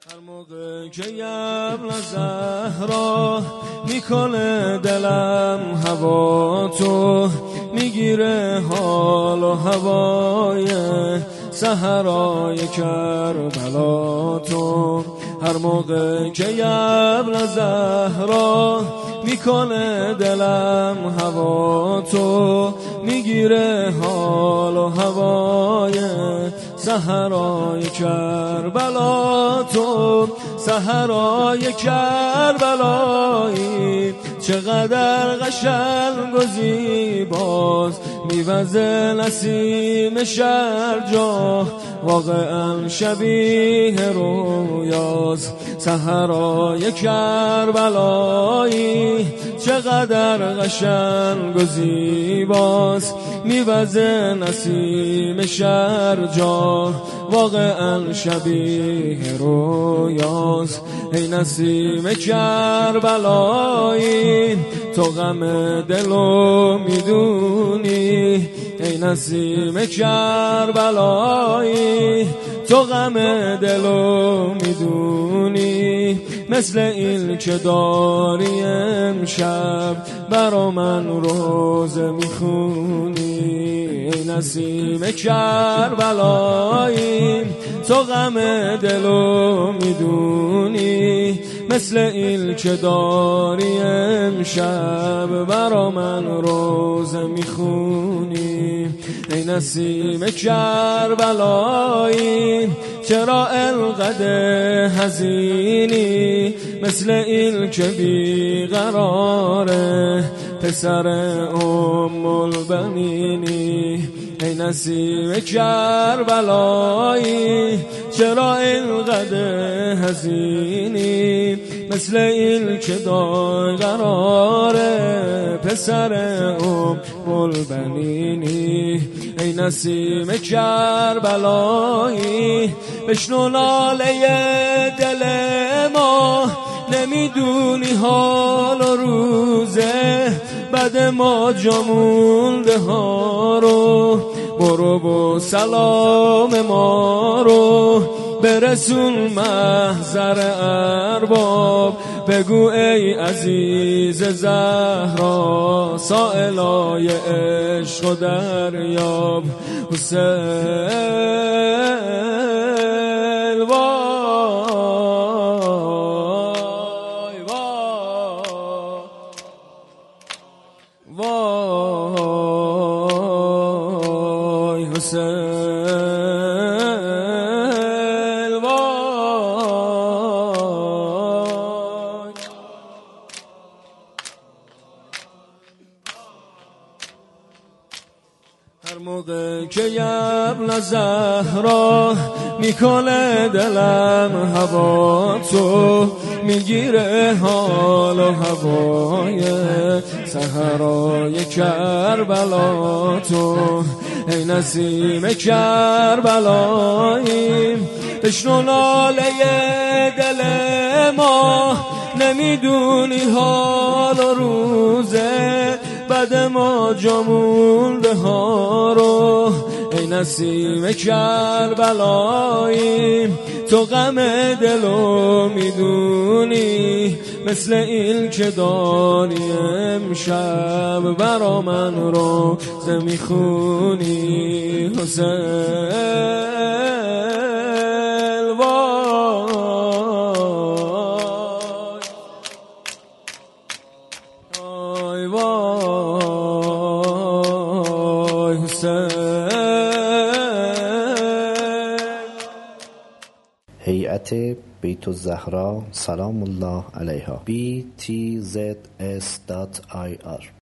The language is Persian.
هر موقع که یبل زهرا میکنه دلم هوا تو، میگیره حال و هوای صحرای کربلا تو. هر موقع که یبل زهرا میکنه دلم هوا تو، میگیره حال و هوای صحرای کربلا تو. صحرای کربلایی چقدر قشنگ و زیباست، میوزه نسیم شرجاه واقعا شبیه رویاست. صحرای کربلایی چقدر قشنگ و زیباست، میوزه نسیم شرجاه واقعا شبیه رویاست. ای نسیم کربلایی تو غم دلو میدونی، ای نسیم کربلایی تو غم دلو میدونی، مثل این که داری امشب برا من روزه میخونی. ای نسیم کربلایی تو غم دلو میدونی، مثل این که داری امشب برا من روزه میخونی. ای نسیم کربلایی چرا انقدر حزینی، مثل این که بیقراره پسر البنینی. ای نسیم کربلایی چرا اینقدر حزینی، مثل این که دای قراره پسر البنینی. ای نسیم کربلایی بشنو ناله دل ما، نمیدونی حال و روزه بعد ما جا مونده ها رو. برو و سلام ما رو برسون محضر ارباب، بگو ای عزیز زهرا سائلای عشق و دریاب. حسین وای وای حسین هر موقع که یبل زهرا میکنه دلم هوا تو، میگیره حال و هوای صحرای کربلا تو. ای نسیم کربلایی بشنو ناله دل ما، نمیدونی حال و روزه بعد ما جا مونده ها رو. ای نسیم کربلایی تو غم دلو میدونی، مثل این که داری امشب برا من روزه میخونی. حسین وای وای حسین. هیئت بیت الزهرا سلام الله علیها BTZS.ir